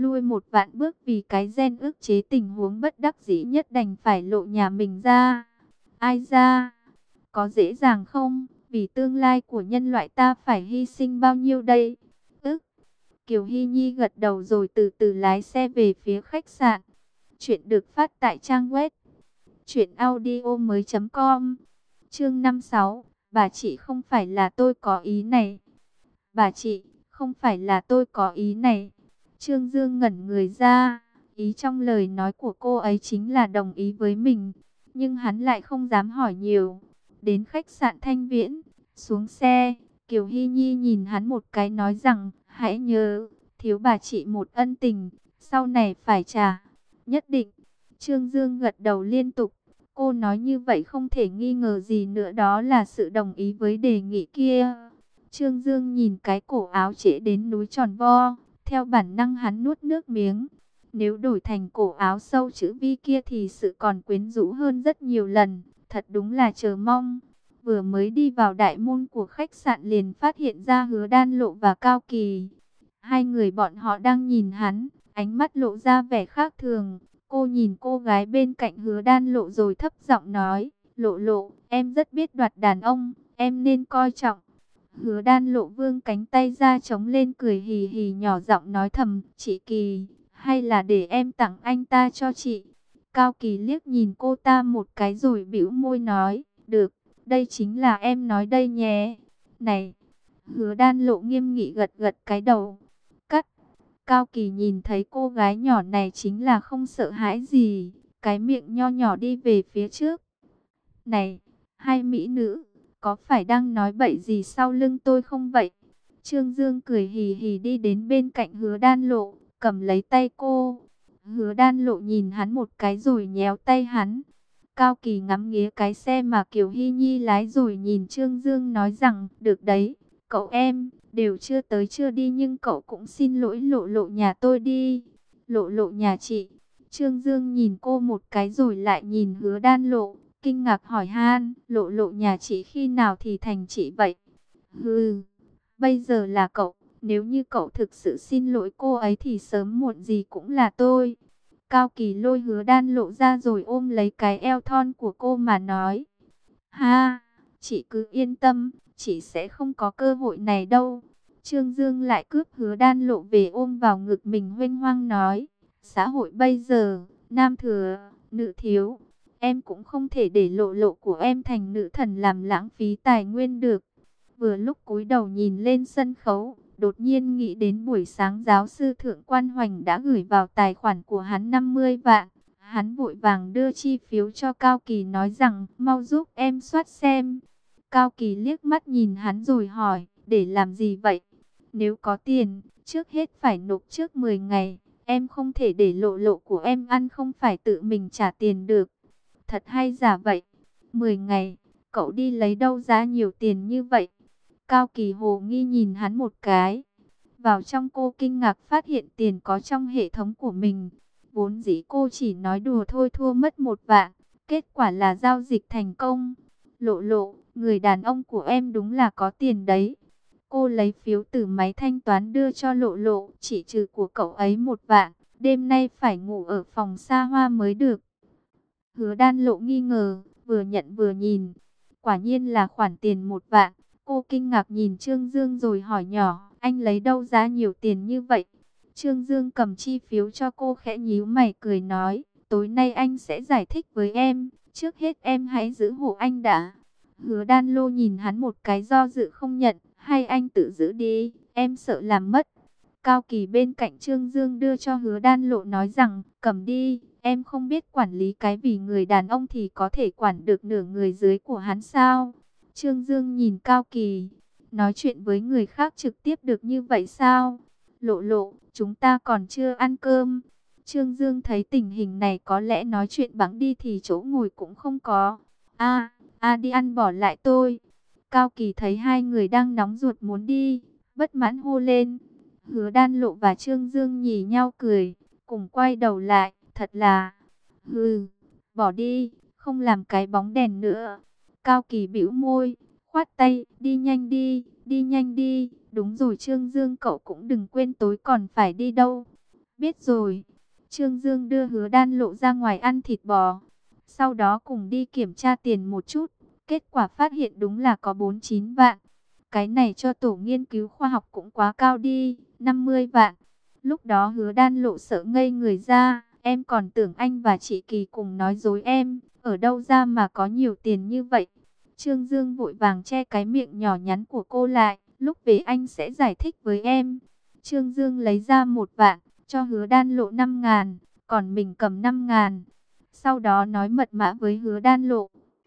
lui một vạn bước vì cái gen ức chế tình huống bất đắc dĩ nhất đành phải lộ nhà mình ra. Ai ra? Có dễ dàng không? Vì tương lai của nhân loại ta phải hy sinh bao nhiêu đây? Kiều Hy Nhi gật đầu rồi từ từ lái xe về phía khách sạn. Chuyện được phát tại trang web truyệnaudiomoi.com. Chương 56, bà chị không phải là tôi có ý này. Bà chị, không phải là tôi có ý này. Trương Dương ngẩn người ra, ý trong lời nói của cô ấy chính là đồng ý với mình, nhưng hắn lại không dám hỏi nhiều. Đến khách sạn Thanh Viễn, xuống xe, Kiều Hy Nhi nhìn hắn một cái nói rằng, hãy nhớ, thiếu bà chị một ân tình, sau này phải trả. Nhất định. Trương Dương gật đầu liên tục. Cô nói như vậy không thể nghi ngờ gì nữa đó là sự đồng ý với đề nghị kia. Trương Dương nhìn cái cổ áo trễ đến núi tròn vo, theo bản năng hắn nuốt nước miếng. Nếu đổi thành cổ áo sâu chữ V kia thì sự còn quyến rũ hơn rất nhiều lần, thật đúng là chờ mong. Vừa mới đi vào đại môn của khách sạn liền phát hiện ra Hứa Đan Lộ và Cao Kỳ. Hai người bọn họ đang nhìn hắn, ánh mắt lộ ra vẻ khác thường. Cô nhìn cô gái bên cạnh Hứa Đan Lộ rồi thấp giọng nói, Lộ Lộ, em rất biết đoạt đàn ông, em nên coi trọng. Hứa Đan Lộ vươn cánh tay ra chống lên cười hì hì nhỏ giọng nói thầm, chị Kỳ, hay là để em tặng anh ta cho chị. Cao Kỳ liếc nhìn cô ta một cái rồi bĩu môi nói, được, đây chính là em nói đây nhé. Này, Hứa Đan Lộ nghiêm nghị gật gật cái đầu. Cắt. Cao Kỳ nhìn thấy cô gái nhỏ này chính là không sợ hãi gì, cái miệng nho nhỏ đi về phía trước. Này, hai mỹ nữ, có phải đang nói bậy gì sau lưng tôi không vậy? Trương Dương cười hì hì đi đến bên cạnh Hứa Đan Lộ, cầm lấy tay cô. Hứa Đan Lộ nhìn hắn một cái rồi nhéo tay hắn. Cao Kỳ ngắm nghía cái xe mà Kiều Hy Nhi lái rồi nhìn Trương Dương nói rằng, được đấy, cậu em, đều chưa tới chưa đi nhưng cậu cũng xin lỗi Lộ Lộ nhà tôi đi. Lộ Lộ nhà chị. Trương Dương nhìn cô một cái rồi lại nhìn Hứa Đan Lộ, kinh ngạc hỏi han, Lộ Lộ nhà chị khi nào thì thành chị vậy? Hừ, bây giờ là cậu, nếu như cậu thực sự xin lỗi cô ấy thì sớm muộn gì cũng là tôi. Cao Kỳ lôi Hứa Đan Lộ ra rồi ôm lấy cái eo thon của cô mà nói, ha, chị cứ yên tâm, chị sẽ không có cơ hội này đâu. Trương Dương lại cướp Hứa Đan Lộ về ôm vào ngực mình huênh hoang nói, xã hội bây giờ, nam thừa, nữ thiếu, em cũng không thể để Lộ Lộ của em thành nữ thần làm lãng phí tài nguyên được. Vừa lúc cúi đầu nhìn lên sân khấu, đột nhiên nghĩ đến buổi sáng giáo sư Thượng Quan Hoành đã gửi vào tài khoản của hắn 50 vạn. Hắn vội vàng đưa chi phiếu cho Cao Kỳ nói rằng, mau giúp em soát xem. Cao Kỳ liếc mắt nhìn hắn rồi hỏi, để làm gì vậy? Nếu có tiền, trước hết phải nộp trước 10 ngày. Em không thể để Lộ Lộ của em ăn không phải tự mình trả tiền được. Thật hay giả vậy? 10 ngày, cậu đi lấy đâu ra nhiều tiền như vậy? Cao Kỳ hồ nghi nhìn hắn một cái. Vào trong cô kinh ngạc phát hiện tiền có trong hệ thống của mình. Vốn dĩ cô chỉ nói đùa thôi thua mất 1 vạn. Kết quả là giao dịch thành công. Lộ Lộ, người đàn ông của em đúng là có tiền đấy. Cô lấy phiếu từ máy thanh toán đưa cho Lộ Lộ. Chỉ trừ của cậu ấy 1 vạn. Đêm nay phải ngủ ở phòng xa hoa mới được. Hứa Đan Lộ nghi ngờ, vừa nhận vừa nhìn. Quả nhiên là khoản tiền 1 vạn. Cô kinh ngạc nhìn Trương Dương rồi hỏi nhỏ, anh lấy đâu ra nhiều tiền như vậy? Trương Dương cầm chi phiếu cho cô khẽ nhíu mày cười nói, tối nay anh sẽ giải thích với em, trước hết em hãy giữ hộ anh đã. Hứa Đan Lô nhìn hắn một cái do dự không nhận, hay anh tự giữ đi, em sợ làm mất. Cao Kỳ bên cạnh Trương Dương đưa cho Hứa Đan Lộ nói rằng, cầm đi, em không biết quản lý cái vì người đàn ông thì có thể quản được nửa người dưới của hắn sao? Trương Dương nhìn Cao Kỳ, nói chuyện với người khác trực tiếp được như vậy sao? Lộ Lộ, chúng ta còn chưa ăn cơm. Trương Dương thấy tình hình này có lẽ nói chuyện bẵng đi thì chỗ ngồi cũng không có. Đi ăn bỏ lại tôi. Cao Kỳ thấy hai người đang nóng ruột muốn đi, bất mãn hô lên. Hứa Đan Lộ và Trương Dương nhìn nhau cười, cùng quay đầu lại, thật là, bỏ đi, không làm cái bóng đèn nữa. Cao Kỳ bĩu môi, khoát tay, đi nhanh đi, đúng rồi Trương Dương cậu cũng đừng quên tối còn phải đi đâu. Biết rồi. Trương Dương đưa Hứa Đan Lộ ra ngoài ăn thịt bò. Sau đó cùng đi kiểm tra tiền một chút. Kết quả phát hiện đúng là có 49 vạn. Cái này cho tổ nghiên cứu khoa học cũng quá cao đi, 50 vạn. Lúc đó Hứa Đan Lộ sợ ngây người ra, em còn tưởng anh và chị Kỳ cùng nói dối em, ở đâu ra mà có nhiều tiền như vậy. Trương Dương vội vàng che cái miệng nhỏ nhắn của cô lại, lúc về anh sẽ giải thích với em. Trương Dương lấy ra 1 vạn, cho Hứa Đan Lộ 5.000, còn mình cầm 5.000. Sau đó nói mật mã với Hứa Đan Lộ.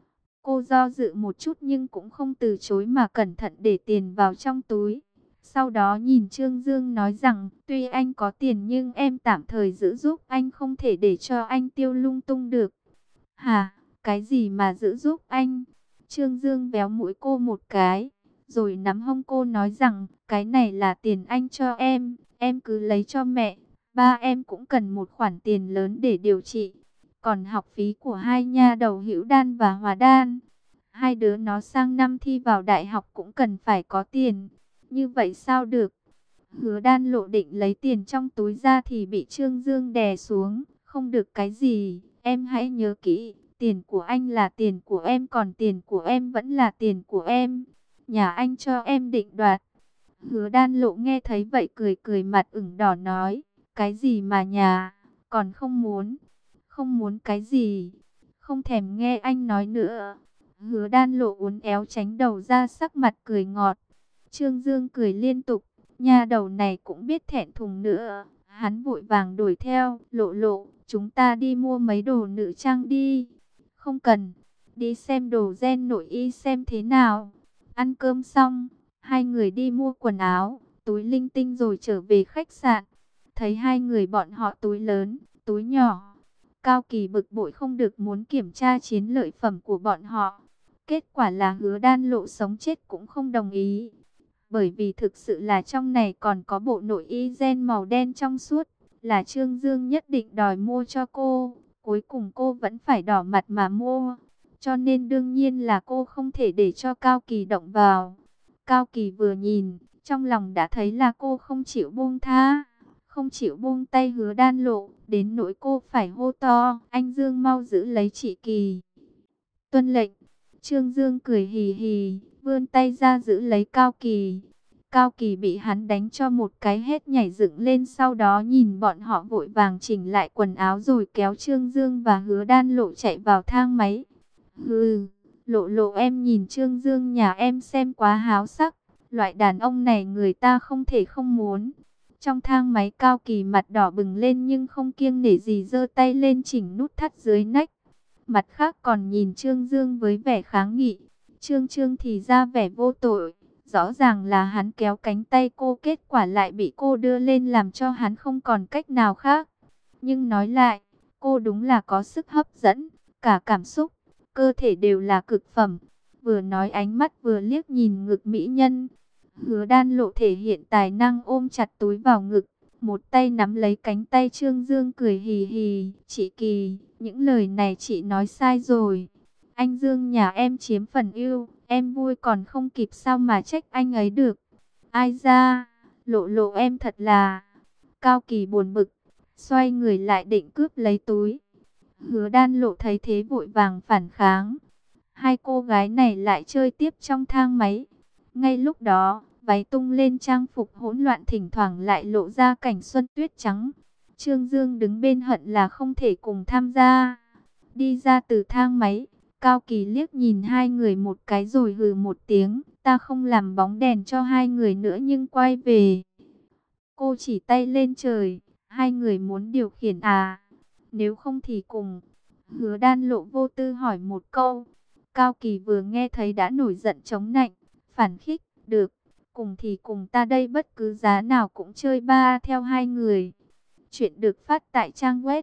Cô do dự một chút nhưng cũng không từ chối mà cẩn thận để tiền vào trong túi. Sau đó nhìn Trương Dương nói rằng, tuy anh có tiền nhưng em tạm thời giữ giúp anh, không thể để cho anh tiêu lung tung được. Hả, cái gì mà giữ giúp anh? Trương Dương véo mũi cô một cái, rồi nắm hông cô nói rằng, cái này là tiền anh cho em cứ lấy cho mẹ. Ba em cũng cần một khoản tiền lớn để điều trị. Còn học phí của hai nha đầu Hữu Đan và Hòa Đan, hai đứa nó sang năm thi vào đại học cũng cần phải có tiền. Như vậy sao được? Hứa Đan Lộ định lấy tiền trong túi ra thì bị Trương Dương đè xuống. Không được cái gì, em hãy nhớ kỹ, tiền của anh là tiền của em, còn tiền của em vẫn là tiền của em. Nhà anh cho em định đoạt. Hứa Đan Lộ nghe thấy vậy cười cười, mặt ửng đỏ nói, cái gì mà nhà, còn không muốn. Không muốn cái gì? Không thèm nghe anh nói nữa. Hứa Đan Lộ uốn éo tránh đầu ra, sắc mặt cười ngọt. Trương Dương cười liên tục, nha đầu này cũng biết thẹn thùng nữa. Hắn vội vàng đuổi theo, Lộ Lộ, chúng ta đi mua mấy đồ nữ trang đi. Không cần, đi xem đồ gen nội y xem thế nào. Ăn cơm xong, hai người đi mua quần áo, túi linh tinh rồi trở về khách sạn. Thấy hai người bọn họ túi lớn, túi nhỏ. Cao Kỳ bực bội không được, muốn kiểm tra chiến lợi phẩm của bọn họ. Kết quả là Hứa Đan Lộ sống chết cũng không đồng ý. Bởi vì thực sự là trong này còn có bộ nội y gen màu đen trong suốt, là Trương Dương nhất định đòi mua cho cô. Cuối cùng cô vẫn phải đỏ mặt mà mua. Cho nên đương nhiên là cô không thể để cho Cao Kỳ động vào. Cao Kỳ vừa nhìn, trong lòng đã thấy là cô không chịu buông tha, không chịu buông tay Hứa Đan Lộ, đến nỗi cô phải hô to, anh Dương mau giữ lấy chị Kỳ. Tuân lệnh. Trương Dương cười hì hì, vươn tay ra giữ lấy Cao Kỳ. Cao Kỳ bị hắn đánh cho một cái hết nhảy dựng lên, sau đó nhìn bọn họ vội vàng chỉnh lại quần áo rồi kéo Trương Dương và Hứa Đan Lộ chạy vào thang máy. Hừ, Lộ Lộ em nhìn Trương Dương nhà em xem quá háo sắc, loại đàn ông này người ta không thể không muốn. Trong thang máy Cao Kỳ mặt đỏ bừng lên nhưng không kiêng nể gì, giơ tay lên chỉnh nút thắt dưới nách. Mặt khác còn nhìn Trương Dương với vẻ kháng nghị. Trương thì ra vẻ vô tội. Rõ ràng là hắn kéo cánh tay cô, kết quả lại bị cô đưa lên làm cho hắn không còn cách nào khác. Nhưng nói lại, cô đúng là có sức hấp dẫn, cả cảm xúc, cơ thể đều là cực phẩm. Vừa nói ánh mắt vừa liếc nhìn ngực mỹ nhân. Hứa Đan Lộ thể hiện tài năng ôm chặt túi vào ngực, một tay nắm lấy cánh tay Trương Dương cười hì hì. Chị Kỳ, những lời này chị nói sai rồi. Anh Dương nhà em chiếm phần ưu, em vui còn không kịp sao mà trách anh ấy được. Ai ra, Lộ Lộ em thật là... Cao Kỳ buồn bực, xoay người lại định cướp lấy túi. Hứa Đan Lộ thấy thế vội vàng phản kháng. Hai cô gái này lại chơi tiếp trong thang máy. Ngay lúc đó, váy tung lên, trang phục hỗn loạn, thỉnh thoảng lại lộ ra cảnh xuân tuyết trắng. Trương Dương đứng bên hận là không thể cùng tham gia. Đi ra từ thang máy, Cao Kỳ liếc nhìn hai người một cái rồi hừ một tiếng. Ta không làm bóng đèn cho hai người nữa nhưng quay về. Cô chỉ tay lên trời. Hai người muốn điều khiển à? Nếu không thì cùng. Hứa Đan Lộ vô tư hỏi một câu. Cao Kỳ vừa nghe thấy đã nổi giận chống nạnh, phản khích. Được, cùng thì cùng, ta đây bất cứ giá nào cũng chơi ba theo hai người. Chuyện được phát tại trang web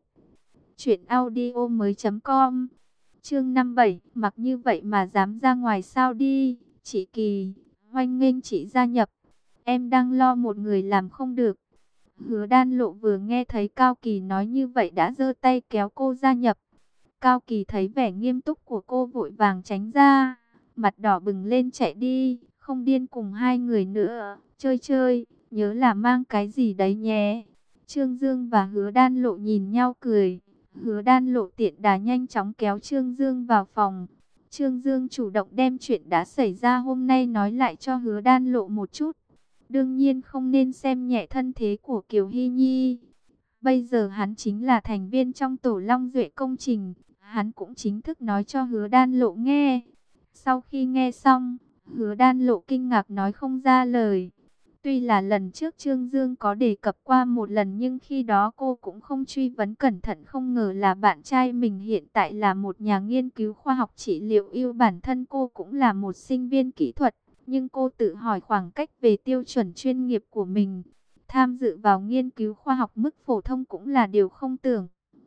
truyệnaudiomoi.com. Chương 57, mặc như vậy mà dám ra ngoài sao? Đi, chị Kỳ, hoan nghênh chị gia nhập. Em đang lo một người làm không được. Hứa Đan Lộ vừa nghe thấy Cao Kỳ nói như vậy đã giơ tay kéo cô gia nhập. Cao Kỳ thấy vẻ nghiêm túc của cô vội vàng tránh ra, mặt đỏ bừng lên chạy đi, không điên cùng hai người nữa, chơi chơi, nhớ là mang cái gì đấy nhé. Trương Dương và Hứa Đan Lộ nhìn nhau cười. Hứa Đan Lộ tiện đà nhanh chóng kéo Trương Dương vào phòng. Trương Dương chủ động đem chuyện đã xảy ra hôm nay nói lại cho Hứa Đan Lộ một chút. Đương nhiên không nên xem nhẹ thân thế của Kiều Hy Nhi. Bây giờ hắn chính là thành viên trong tổ Long Duệ công trình. Hắn cũng chính thức nói cho Hứa Đan Lộ nghe. Sau khi nghe xong, Hứa Đan Lộ kinh ngạc nói không ra lời. Tuy là lần trước Trương Dương có đề cập qua một lần, nhưng khi đó cô cũng không truy vấn cẩn thận, không ngờ là bạn trai mình hiện tại là một nhà nghiên cứu khoa học trị liệu yêu. Bản thân cô cũng là một sinh viên kỹ thuật, nhưng cô tự hỏi khoảng cách về tiêu chuẩn chuyên nghiệp của mình. Tham dự vào nghiên cứu khoa học mức phổ thông cũng là điều không tưởng.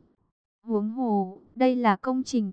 Huống hồ, đây là công trình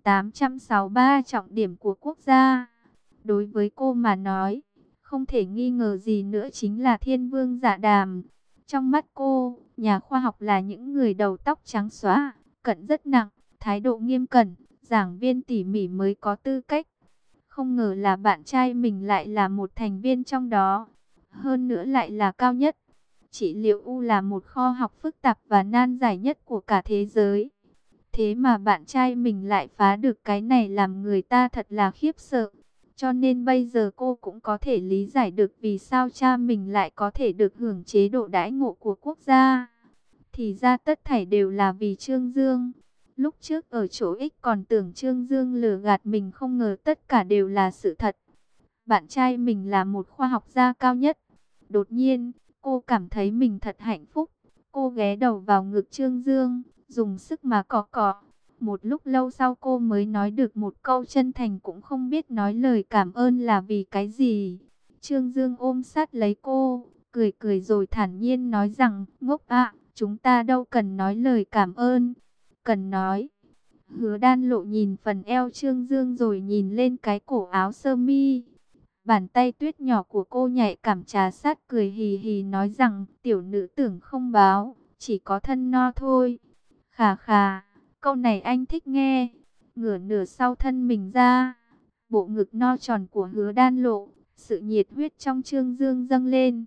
863 trọng điểm của quốc gia. Đối với cô mà nói, không thể nghi ngờ gì nữa chính là thiên vương dạ đàm. Trong mắt cô, nhà khoa học là những người đầu tóc trắng xóa, cận rất nặng, thái độ nghiêm cẩn, giảng viên tỉ mỉ mới có tư cách. Không ngờ là bạn trai mình lại là một thành viên trong đó, hơn nữa lại là cao nhất. Trị liệu U là một kho học phức tạp và nan giải nhất của cả thế giới. Thế mà bạn trai mình lại phá được cái này, làm người ta thật là khiếp sợ. Cho nên bây giờ cô cũng có thể lý giải được vì sao cha mình lại có thể được hưởng chế độ đãi ngộ của quốc gia. Thì ra tất thảy đều là vì Trương Dương. Lúc trước ở chỗ X còn tưởng Trương Dương lừa gạt mình, không ngờ tất cả đều là sự thật. Bạn trai mình là một khoa học gia cao nhất. Đột nhiên, cô cảm thấy mình thật hạnh phúc. Cô ghé đầu vào ngực Trương Dương, dùng sức mà cọ cọ. Một lúc lâu sau cô mới nói được một câu chân thành, cũng không biết nói lời cảm ơn là vì cái gì. Trương Dương ôm sát lấy cô, cười cười rồi thản nhiên nói rằng, ngốc ạ, chúng ta đâu cần nói lời cảm ơn. Cần nói. Hứa Đan Lộ nhìn phần eo Trương Dương rồi nhìn lên cái cổ áo sơ mi. Bàn tay tuyết nhỏ của cô nhạy cảm trà sát, cười hì hì nói rằng, tiểu nữ tưởng không báo, chỉ có thân no thôi. Khà khà, câu này anh thích nghe. Ngửa nửa sau thân mình ra, bộ ngực no tròn của Hứa Đan Lộ, sự nhiệt huyết trong Trương Dương dâng lên.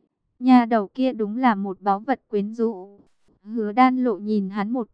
Nhà đầu kia đúng là một báu vật quyến rũ. Hứa Đan Lộ nhìn hắn một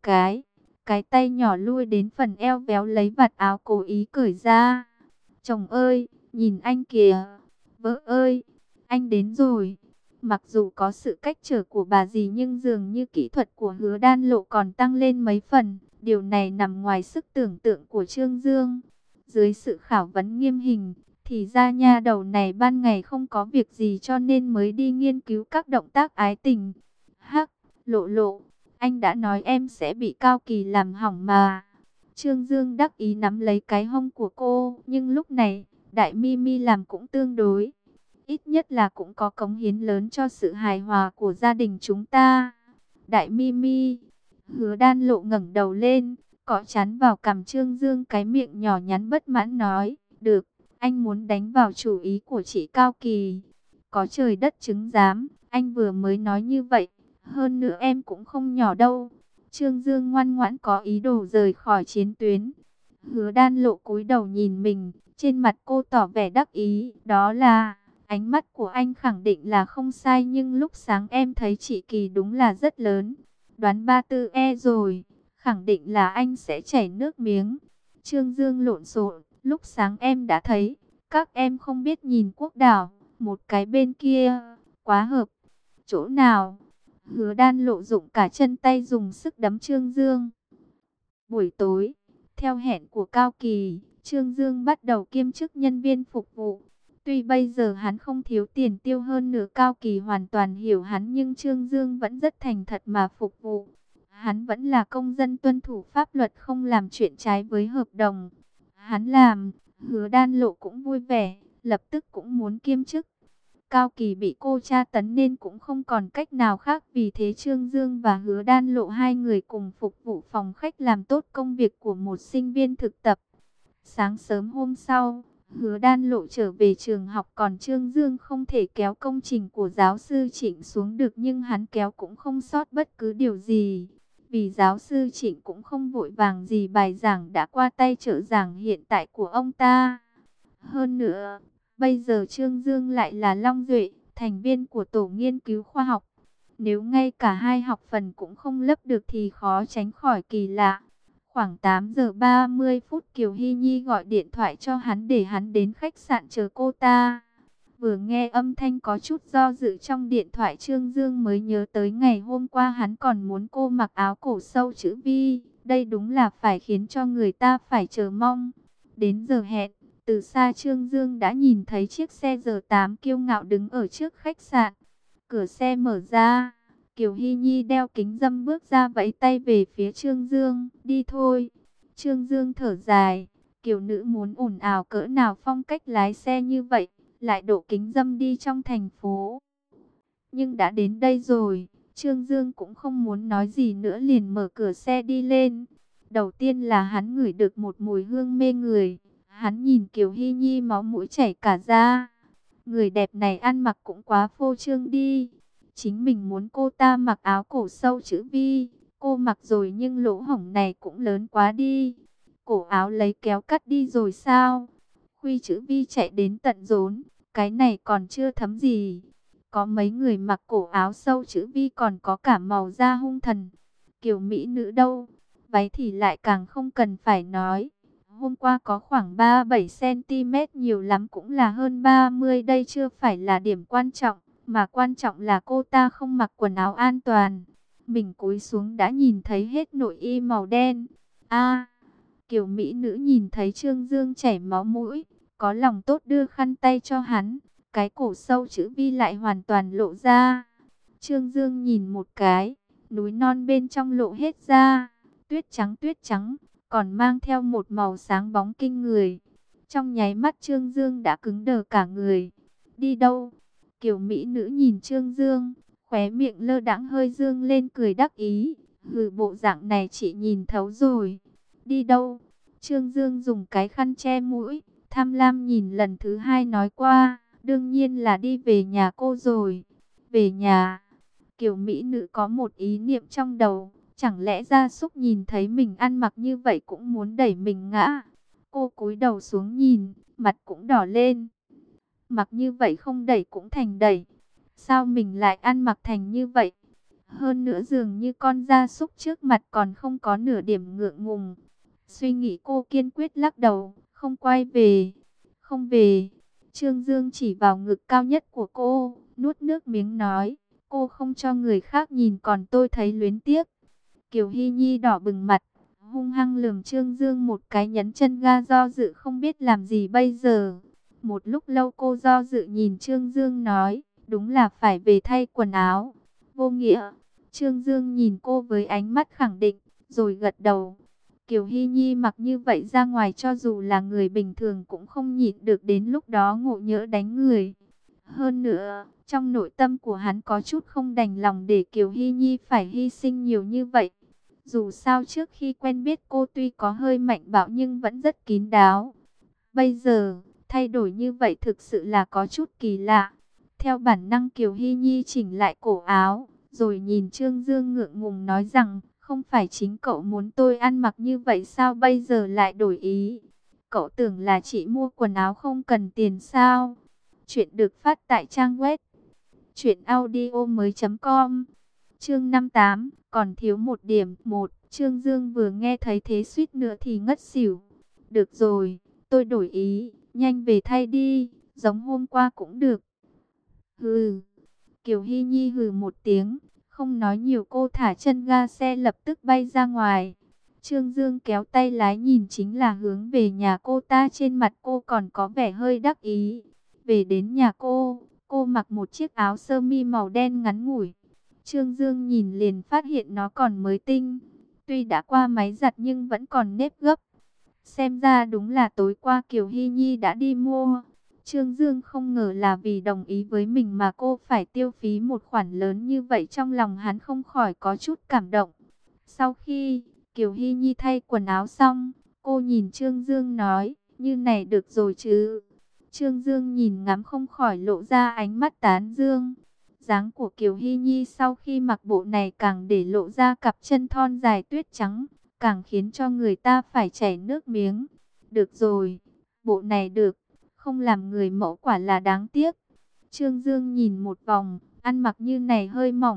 cái tay nhỏ lui đến phần eo véo lấy vạt áo cố ý cởi ra. Chồng ơi, nhìn anh kìa. Vợ ơi, anh đến rồi. Mặc dù có sự cách trở của bà dì, nhưng dường như kỹ thuật của Hứa Đan Lộ còn tăng lên mấy phần. Điều này nằm ngoài sức tưởng tượng của Trương Dương. Dưới sự khảo vấn nghiêm hình, thì ra nha đầu này ban ngày không có việc gì cho nên mới đi nghiên cứu các động tác ái tình. Hắc, Lộ Lộ, anh đã nói em sẽ bị Cao Kỳ làm hỏng mà. Trương Dương đắc ý nắm lấy cái hông của cô, nhưng lúc này, Đại Mimi làm cũng tương đối. Ít nhất là cũng có cống hiến lớn cho sự hài hòa của gia đình chúng ta. Đại Mimi. Hứa Đan Lộ ngẩng đầu lên, cọ chán vào cằm Trương Dương, cái miệng nhỏ nhắn bất mãn nói, được, anh muốn đánh vào chủ ý của chị Cao Kỳ. Có trời đất chứng giám, anh vừa mới nói như vậy, hơn nữa em cũng không nhỏ đâu. Trương Dương ngoan ngoãn có ý đồ rời khỏi chiến tuyến. Hứa Đan Lộ cúi đầu nhìn mình, trên mặt cô tỏ vẻ đắc ý, đó là, ánh mắt của anh khẳng định là không sai, nhưng lúc sáng em thấy chị Kỳ đúng là rất lớn. Đoán 34E rồi, khẳng định là anh sẽ chảy nước miếng. Trương Dương lộn xộn, lúc sáng em đã thấy, các em không biết nhìn quốc đảo, một cái bên kia, quá hợp. Chỗ nào? Hứa Đan Lộ dụng cả chân tay dùng sức đấm Trương Dương. Buổi tối, theo hẹn của Cao Kỳ, Trương Dương bắt đầu kiêm chức nhân viên phục vụ. Tuy bây giờ hắn không thiếu tiền tiêu, hơn nữa Cao Kỳ hoàn toàn hiểu hắn, nhưng Trương Dương vẫn rất thành thật mà phục vụ. Hắn vẫn là công dân tuân thủ pháp luật, không làm chuyện trái với hợp đồng. Hắn làm, Hứa Đan Lộ cũng vui vẻ, lập tức cũng muốn kiêm chức. Cao Kỳ bị cô tra tấn nên cũng không còn cách nào khác, vì thế Trương Dương và Hứa Đan Lộ hai người cùng phục vụ phòng khách, làm tốt công việc của một sinh viên thực tập. Sáng sớm hôm sau, Hứa Đan Lộ trở về trường học, còn Trương Dương không thể kéo công trình của giáo sư Trịnh xuống được, nhưng hắn kéo cũng không sót bất cứ điều gì. Vì giáo sư Trịnh cũng không vội vàng gì, bài giảng đã qua tay trợ giảng hiện tại của ông ta. Hơn nữa, bây giờ Trương Dương lại là Long Duệ, thành viên của tổ nghiên cứu khoa học. Nếu ngay cả 2 học phần cũng không lấp được thì khó tránh khỏi kỳ lạ. Khoảng 8 giờ 30 phút Kiều Hy Nhi gọi điện thoại cho hắn để hắn đến khách sạn chờ cô ta. Vừa nghe âm thanh có chút do dự trong điện thoại, Trương Dương mới nhớ tới ngày hôm qua hắn còn muốn cô mặc áo cổ sâu chữ V. Đây đúng là phải khiến cho người ta phải chờ mong. Đến giờ hẹn, từ xa Trương Dương đã nhìn thấy chiếc xe R8 kiêu ngạo đứng ở trước khách sạn. Cửa xe mở ra, Kiều Hy Nhi đeo kính râm bước ra vẫy tay về phía Trương Dương. Đi thôi. Trương Dương thở dài. Kiều nữ muốn ồn ào cỡ nào phong cách lái xe như vậy, lại độ kính râm đi trong thành phố. Nhưng đã đến đây rồi, Trương Dương cũng không muốn nói gì nữa liền mở cửa xe đi lên. Đầu tiên là hắn ngửi được một mùi hương mê người. Hắn nhìn Kiều Hy Nhi máu mũi chảy cả ra. Người đẹp này ăn mặc cũng quá phô trương đi. Chính mình muốn cô ta mặc áo cổ sâu chữ V. Cô mặc rồi nhưng lỗ hổng này cũng lớn quá đi. Cổ áo lấy kéo cắt đi rồi sao? Khuy chữ V chạy đến tận rốn. Cái này còn chưa thấm gì. Có mấy người mặc cổ áo sâu chữ V còn có cả màu da hung thần. Kiểu mỹ nữ đâu? Váy thì lại càng không cần phải nói. Hôm qua có khoảng 37 cm, nhiều lắm cũng là hơn 30. Đây chưa phải là điểm quan trọng, mà quan trọng là cô ta không mặc quần áo an toàn. Mình cúi xuống đã nhìn thấy hết nội y màu đen. A, kiểu mỹ nữ nhìn thấy Trương Dương chảy máu mũi, có lòng tốt đưa khăn tay cho hắn. Cái cổ sâu chữ V lại hoàn toàn lộ ra. Trương Dương nhìn một cái, núi non bên trong lộ hết ra. Tuyết trắng, còn mang theo một màu sáng bóng kinh người. Trong nháy mắt Trương Dương đã cứng đờ cả người. Đi đâu? Kiểu mỹ nữ nhìn Trương Dương, khóe miệng lơ đãng hơi dương lên cười đắc ý. Hừ, bộ dạng này chị nhìn thấu rồi. Đi đâu? Trương Dương dùng cái khăn che mũi, tham lam nhìn lần thứ hai nói qua. Đương nhiên là đi về nhà cô rồi. Về nhà. Kiểu mỹ nữ có một ý niệm trong đầu. Chẳng lẽ gia súc nhìn thấy mình ăn mặc như vậy cũng muốn đẩy mình ngã? Cô cúi đầu xuống nhìn, mặt cũng đỏ lên. Mặc như vậy không đẩy cũng thành đẩy. Sao mình lại ăn mặc thành như vậy? Hơn nữa dường như con gia súc trước mặt còn không có nửa điểm ngượng ngùng. Suy nghĩ cô kiên quyết lắc đầu, không quay về. Không về. Trương Dương chỉ vào ngực cao nhất của cô, nuốt nước miếng nói. Cô không cho người khác nhìn còn tôi thấy luyến tiếc. Kiều Hy Nhi đỏ bừng mặt, hung hăng lườm Trương Dương một cái, nhấn chân ga do dự không biết làm gì bây giờ. Một lúc lâu cô do dự nhìn Trương Dương nói, đúng là phải về thay quần áo. Vô nghĩa. Trương Dương nhìn cô với ánh mắt khẳng định, rồi gật đầu. Kiều Hy Nhi mặc như vậy ra ngoài cho dù là người bình thường cũng không nhịn được đến lúc đó ngộ nhỡ đánh người. Hơn nữa, trong nội tâm của hắn có chút không đành lòng để Kiều Hy Nhi phải hy sinh nhiều như vậy. Dù sao trước khi quen biết cô tuy có hơi mạnh bạo nhưng vẫn rất kín đáo. Bây giờ, thay đổi như vậy thực sự là có chút kỳ lạ. Theo bản năng Kiều Hy Nhi chỉnh lại cổ áo, rồi nhìn Trương Dương ngượng ngùng nói rằng, không phải chính cậu muốn tôi ăn mặc như vậy sao bây giờ lại đổi ý? Cậu tưởng là chị mua quần áo không cần tiền sao? Chuyện được phát tại trang web truyệnaudiomoi.com. Chương 58, còn thiếu một điểm. Trương Dương vừa nghe thấy thế suýt nữa thì ngất xỉu. Được rồi, tôi đổi ý, nhanh về thay đi, giống hôm qua cũng được. Hừ. Kiều Hy Nhi hừ một tiếng, không nói nhiều, cô thả chân ga, xe lập tức bay ra ngoài. Trương Dương kéo tay lái nhìn chính là hướng về nhà cô ta, trên mặt cô còn có vẻ hơi đắc ý. Về đến nhà cô mặc một chiếc áo sơ mi màu đen ngắn ngủi. Trương Dương nhìn liền phát hiện nó còn mới tinh. Tuy đã qua máy giặt nhưng vẫn còn nếp gấp. Xem ra đúng là tối qua Kiều Hy Nhi đã đi mua. Trương Dương không ngờ là vì đồng ý với mình mà cô phải tiêu phí một khoản lớn như vậy, trong lòng hắn không khỏi có chút cảm động. Sau khi Kiều Hy Nhi thay quần áo xong, cô nhìn Trương Dương nói, như này được rồi chứ? Trương Dương nhìn ngắm không khỏi lộ ra ánh mắt tán dương. Dáng của Kiều Hy Nhi sau khi mặc bộ này càng để lộ ra cặp chân thon dài tuyết trắng, càng khiến cho người ta phải chảy nước miếng. Được rồi, bộ này được, không làm người mẫu quả là đáng tiếc. Trương Dương nhìn một vòng, ăn mặc như này hơi mỏng,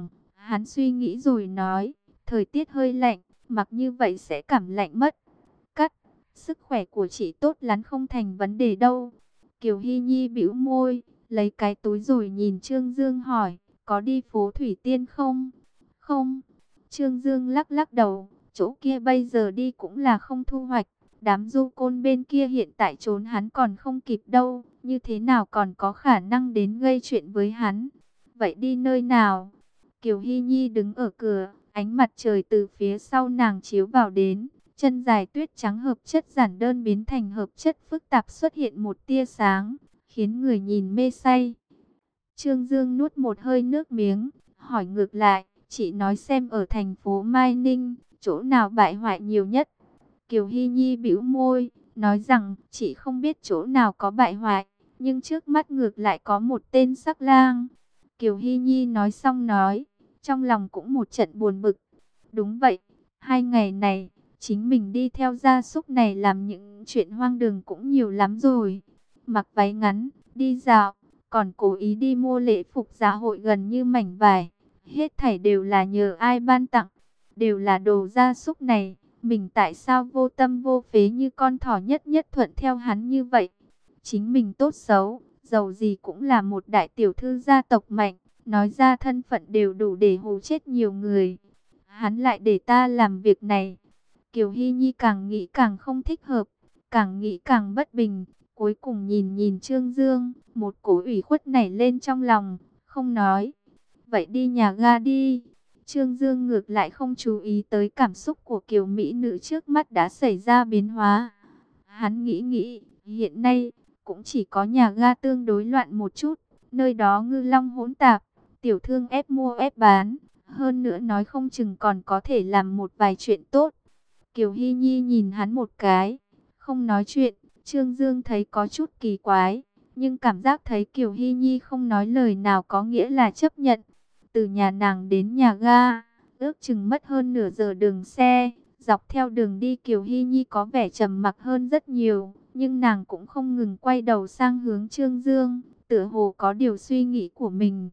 Hắn suy nghĩ rồi nói, thời tiết hơi lạnh, mặc như vậy sẽ cảm lạnh mất. Cắt, sức khỏe của chị tốt lắm không thành vấn đề đâu. Kiều Hy Nhi bĩu môi, lấy cái túi rồi nhìn Trương Dương hỏi, có đi phố Thủy Tiên không? Không. Trương Dương lắc lắc đầu, chỗ kia bây giờ đi cũng là không thu hoạch. Đám du côn bên kia hiện tại trốn hắn còn không kịp đâu, như thế nào còn có khả năng đến gây chuyện với hắn. Vậy đi nơi nào? Kiều Hy Nhi đứng ở cửa, ánh mặt trời từ phía sau nàng chiếu vào đến. Chân dài tuyết trắng hợp chất giản đơn biến thành hợp chất phức tạp xuất hiện một tia sáng, khiến người nhìn mê say. Trương Dương nuốt một hơi nước miếng, hỏi ngược lại, chị nói xem ở thành phố Mai Ninh, chỗ nào bại hoại nhiều nhất? Kiều Hy Nhi bĩu môi, nói rằng chị không biết chỗ nào có bại hoại, nhưng trước mắt ngược lại có một tên sắc lang. Kiều Hy Nhi nói xong nói, trong lòng cũng một trận buồn bực. Đúng vậy, 2 ngày này, chính mình đi theo gia súc này làm những chuyện hoang đường cũng nhiều lắm rồi. Mặc váy ngắn, đi dạo, còn cố ý đi mua lễ phục dạ hội gần như mảnh vải. Hết thảy đều là nhờ ai ban tặng, đều là đồ gia súc này. Mình tại sao vô tâm vô phế như con thỏ nhất nhất thuận theo hắn như vậy? Chính mình tốt xấu, dầu gì cũng là một đại tiểu thư gia tộc mạnh. Nói ra thân phận đều đủ để hù chết nhiều người. Hắn lại để ta làm việc này. Kiều Hy Nhi càng nghĩ càng không thích hợp, càng nghĩ càng bất bình. Cuối cùng nhìn nhìn Trương Dương, một cổ ủy khuất nảy lên trong lòng, không nói. Vậy đi nhà ga đi. Trương Dương ngược lại không chú ý tới cảm xúc của Kiều Mỹ nữ trước mắt đã xảy ra biến hóa. Hắn nghĩ, hiện nay cũng chỉ có nhà ga tương đối loạn một chút, nơi đó ngư long hỗn tạp, tiểu thương ép mua ép bán, hơn nữa nói không chừng còn có thể làm một vài chuyện tốt. Kiều Hy Nhi nhìn hắn một cái, không nói chuyện. Trương Dương thấy có chút kỳ quái, nhưng cảm giác thấy Kiều Hy Nhi không nói lời nào có nghĩa là chấp nhận. Từ nhà nàng đến nhà ga, ước chừng mất hơn nửa giờ đường xe. Dọc theo đường đi Kiều Hy Nhi có vẻ trầm mặc hơn rất nhiều, nhưng nàng cũng không ngừng quay đầu sang hướng Trương Dương, tựa hồ có điều suy nghĩ của mình.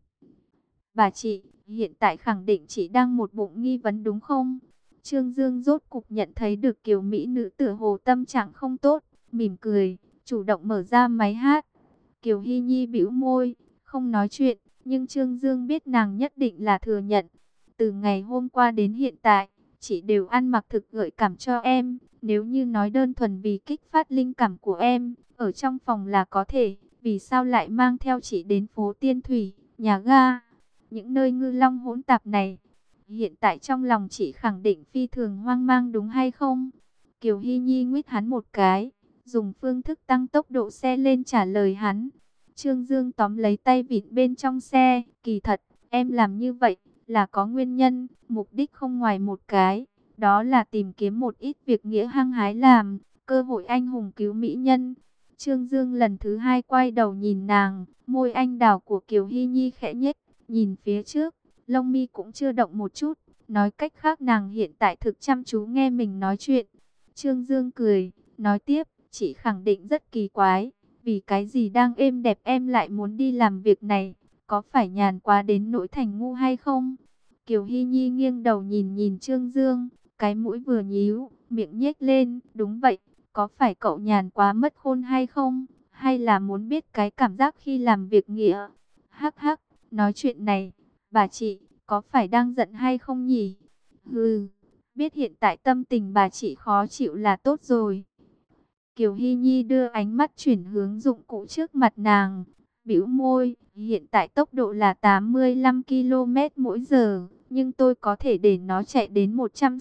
Bà chị, hiện tại khẳng định chị đang một bụng nghi vấn đúng không? Trương Dương rốt cục nhận thấy được Kiều Mỹ nữ tựa hồ tâm trạng không tốt, mỉm cười, chủ động mở ra máy hát. Kiều Hy Nhi bĩu môi, không nói chuyện, nhưng Trương Dương biết nàng nhất định là thừa nhận. Từ ngày hôm qua đến hiện tại, chị đều ăn mặc thực gợi cảm cho em. Nếu như nói đơn thuần vì kích phát linh cảm của em, ở trong phòng là có thể, vì sao lại mang theo chị đến phố Tiên Thủy, nhà ga, những nơi ngư long hỗn tạp này? Hiện tại trong lòng chị khẳng định phi thường hoang mang đúng hay không? Kiều Hy Nhi nguyết hắn một cái, dùng phương thức tăng tốc độ xe lên trả lời hắn. Trương Dương tóm lấy tay vịn bên trong xe, kỳ thật, em làm như vậy là có nguyên nhân, mục đích không ngoài một cái, đó là tìm kiếm một ít việc nghĩa hăng hái làm, cơ hội anh hùng cứu mỹ nhân. Trương Dương lần thứ hai quay đầu nhìn nàng, môi anh đào của Kiều Hy Nhi khẽ nhếch, nhìn phía trước, lông mi cũng chưa động một chút, nói cách khác nàng hiện tại thực chăm chú nghe mình nói chuyện. Trương Dương cười, nói tiếp, chị khẳng định rất kỳ quái, vì cái gì đang êm đẹp em lại muốn đi làm việc này, có phải nhàn quá đến nỗi thành ngu hay không? Kiều Hy Nhi nghiêng đầu nhìn nhìn Trương Dương, cái mũi vừa nhíu, miệng nhếch lên, đúng vậy, có phải cậu nhàn quá mất khôn hay không? Hay là muốn biết cái cảm giác khi làm việc nghĩa? Hắc hắc, nói chuyện này, bà chị, có phải đang giận hay không nhỉ? Hừ, biết hiện tại tâm tình bà chị khó chịu là tốt rồi. Kiều Hy Nhi đưa ánh mắt chuyển hướng dụng cụ trước mặt nàng, bĩu môi, hiện tại tốc độ là 85 km mỗi giờ, nhưng tôi có thể để nó chạy đến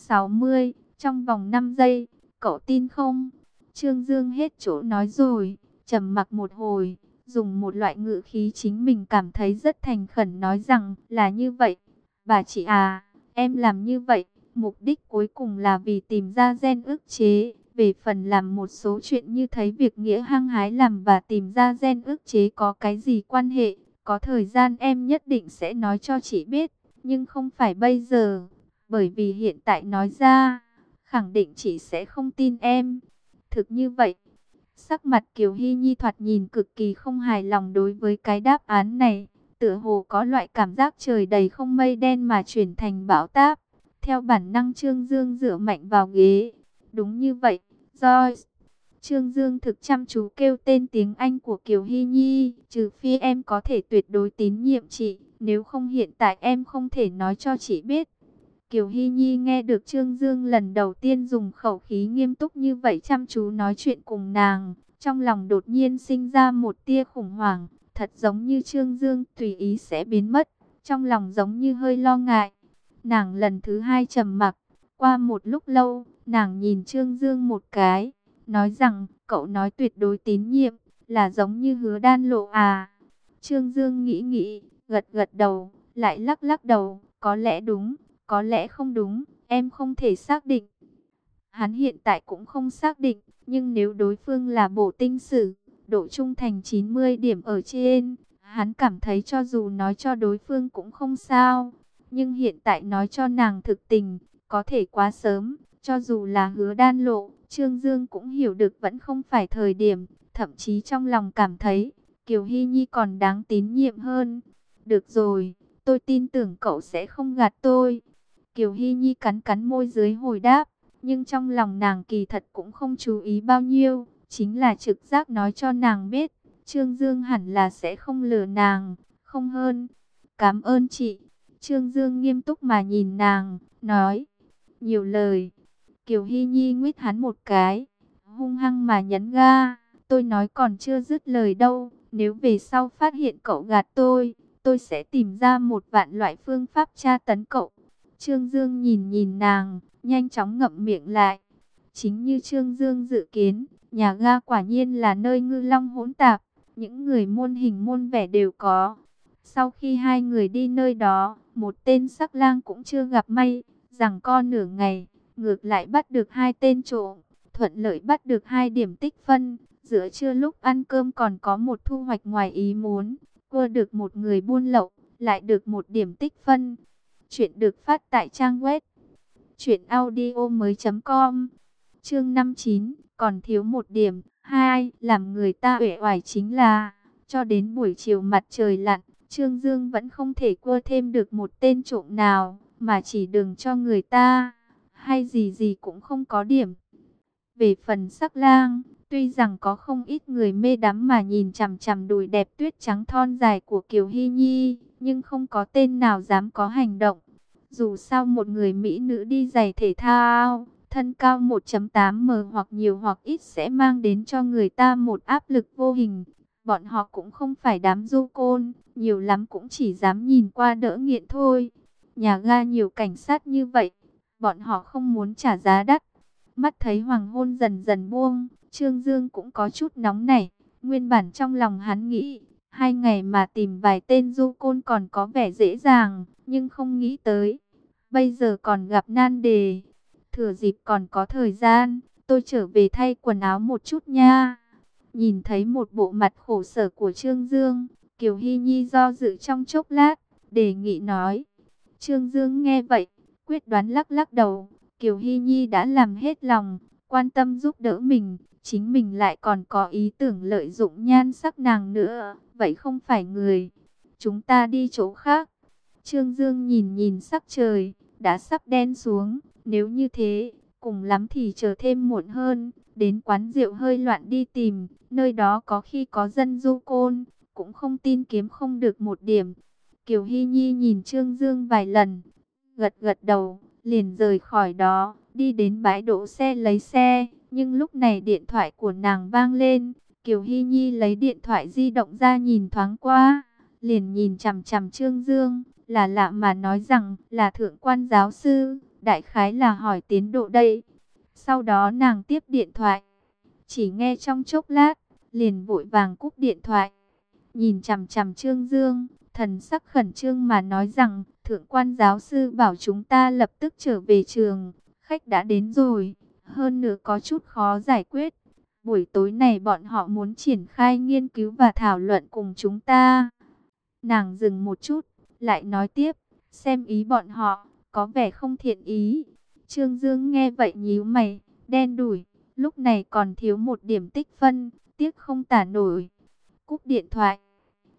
160 trong vòng 5 giây, cậu tin không? Trương Dương hết chỗ nói rồi, trầm mặc một hồi, dùng một loại ngữ khí chính mình cảm thấy rất thành khẩn nói rằng là như vậy. Bà chị à, em làm như vậy, mục đích cuối cùng là vì tìm ra gen ức chế. Về phần làm một số chuyện như thấy việc nghĩa hăng hái làm và tìm ra gen ức chế có cái gì quan hệ, có thời gian em nhất định sẽ nói cho chị biết, nhưng không phải bây giờ, bởi vì hiện tại nói ra, khẳng định chị sẽ không tin em. Thực như vậy, sắc mặt Kiều Hy Nhi thoạt nhìn cực kỳ không hài lòng đối với cái đáp án này, tựa hồ có loại cảm giác trời đầy không mây đen mà chuyển thành bão táp. Theo bản năng Trương Dương dựa mạnh vào ghế. Đúng như vậy, Joyce. Trương Dương thực chăm chú kêu tên tiếng Anh của Kiều Hy Nhi. Trừ phi em có thể tuyệt đối tín nhiệm chị, nếu không hiện tại em không thể nói cho chị biết. Kiều Hy Nhi nghe được Trương Dương lần đầu tiên dùng khẩu khí nghiêm túc như vậy chăm chú nói chuyện cùng nàng. Trong lòng đột nhiên sinh ra một tia khủng hoảng, thật giống như Trương Dương tùy ý sẽ biến mất. Trong lòng giống như hơi lo ngại. Nàng lần thứ hai trầm mặc. Qua một lúc lâu, nàng nhìn Trương Dương một cái, nói rằng, cậu nói tuyệt đối tín nhiệm, là giống như Hứa Đan Lộ à? Trương Dương nghĩ nghĩ, gật gật đầu, lại lắc lắc đầu, có lẽ đúng, có lẽ không đúng, em không thể xác định. Hắn hiện tại cũng không xác định, nhưng nếu đối phương là Bổ Tinh Sử, độ trung thành 90 điểm ở trên, hắn cảm thấy cho dù nói cho đối phương cũng không sao. Nhưng hiện tại nói cho nàng thực tình, có thể quá sớm, cho dù là Hứa Đan Lộ, Trương Dương cũng hiểu được vẫn không phải thời điểm, thậm chí trong lòng cảm thấy, Kiều Hy Nhi còn đáng tín nhiệm hơn. Được rồi, tôi tin tưởng cậu sẽ không gạt tôi. Kiều Hy Nhi cắn cắn môi dưới hồi đáp, nhưng trong lòng nàng kỳ thật cũng không chú ý bao nhiêu, chính là trực giác nói cho nàng biết, Trương Dương hẳn là sẽ không lừa nàng, không hơn. Cảm ơn chị. Trương Dương nghiêm túc mà nhìn nàng, nói, nhiều lời. Kiều Hy Nhi nguyết hắn một cái, hung hăng mà nhấn ga, tôi nói còn chưa dứt lời đâu, nếu về sau phát hiện cậu gạt tôi sẽ tìm ra một vạn loại phương pháp tra tấn cậu. Trương Dương nhìn nhìn nàng, nhanh chóng ngậm miệng lại. Chính như Trương Dương dự kiến, nhà ga quả nhiên là nơi ngư long hỗn tạp, những người muôn hình muôn vẻ đều có. Sau khi hai người đi nơi đó, một tên sắc lang cũng chưa gặp may, giằng co nửa ngày, ngược lại bắt được hai tên trộm, thuận lợi bắt được 2 điểm tích phân. Giữa trưa lúc ăn cơm còn có một thu hoạch ngoài ý muốn, cua được một người buôn lậu, lại được 1 điểm tích phân. Chuyện được phát tại trang web truyệnaudiomoi.com. Chương 59, còn thiếu 1 điểm. 2, làm người ta uể oải chính là cho đến buổi chiều mặt trời lặn, Trương Dương vẫn không thể cua thêm được một tên trộm nào, mà chỉ đừng cho người ta hay gì gì cũng không có điểm. Về phần sắc lang, tuy rằng có không ít người mê đắm mà nhìn chằm chằm đùi đẹp tuyết trắng thon dài của Kiều Hy Nhi, nhưng không có tên nào dám có hành động. Dù sao một người mỹ nữ đi giày thể thao, thân cao 1.8m hoặc nhiều hoặc ít sẽ mang đến cho người ta một áp lực vô hình. Bọn họ cũng không phải đám du côn, nhiều lắm cũng chỉ dám nhìn qua đỡ nghiện thôi. Nhà ga nhiều cảnh sát như vậy, bọn họ không muốn trả giá đắt. Mắt thấy hoàng hôn dần dần buông, Trương Dương cũng có chút nóng nảy. Nguyên bản trong lòng hắn nghĩ, 2 ngày mà tìm vài tên du côn còn có vẻ dễ dàng, nhưng không nghĩ tới. Bây giờ còn gặp nan đề. Thừa dịp còn có thời gian, tôi trở về thay quần áo một chút nha. Nhìn thấy một bộ mặt khổ sở của Trương Dương, Kiều Hy Nhi do dự trong chốc lát, đề nghị nói. Trương Dương nghe vậy, quyết đoán lắc lắc đầu. Kiều Hy Nhi đã làm hết lòng, quan tâm giúp đỡ mình, chính mình lại còn có ý tưởng lợi dụng nhan sắc nàng nữa, vậy không phải người. Chúng ta đi chỗ khác. Trương Dương nhìn nhìn sắc trời, đã sắp đen xuống, nếu như thế, cùng lắm thì chờ thêm muộn hơn, đến quán rượu hơi loạn đi tìm, nơi đó có khi có dân du côn, cũng không tin kiếm không được 1 điểm. Kiều Hy Nhi nhìn Trương Dương vài lần, gật gật đầu, liền rời khỏi đó, đi đến bãi đỗ xe lấy xe. Nhưng lúc này điện thoại của nàng vang lên, Kiều Hy Nhi lấy điện thoại di động ra nhìn thoáng qua, liền nhìn chằm chằm Trương Dương, là lạ mà nói rằng là thượng quan giáo sư, đại khái là hỏi tiến độ đây. Sau đó nàng tiếp điện thoại, chỉ nghe trong chốc lát, liền vội vàng cúp điện thoại, nhìn chằm chằm Trương Dương, thần sắc khẩn trương mà nói rằng, thượng quan giáo sư bảo chúng ta lập tức trở về trường, khách đã đến rồi, hơn nữa có chút khó giải quyết. Buổi tối này bọn họ muốn triển khai nghiên cứu và thảo luận cùng chúng ta. Nàng dừng một chút, lại nói tiếp, xem ý bọn họ, có vẻ không thiện ý. Trương Dương nghe vậy nhíu mày, đen đủi, lúc này còn thiếu 1 điểm tích phân, tiếc không tả nổi. Cúp điện thoại.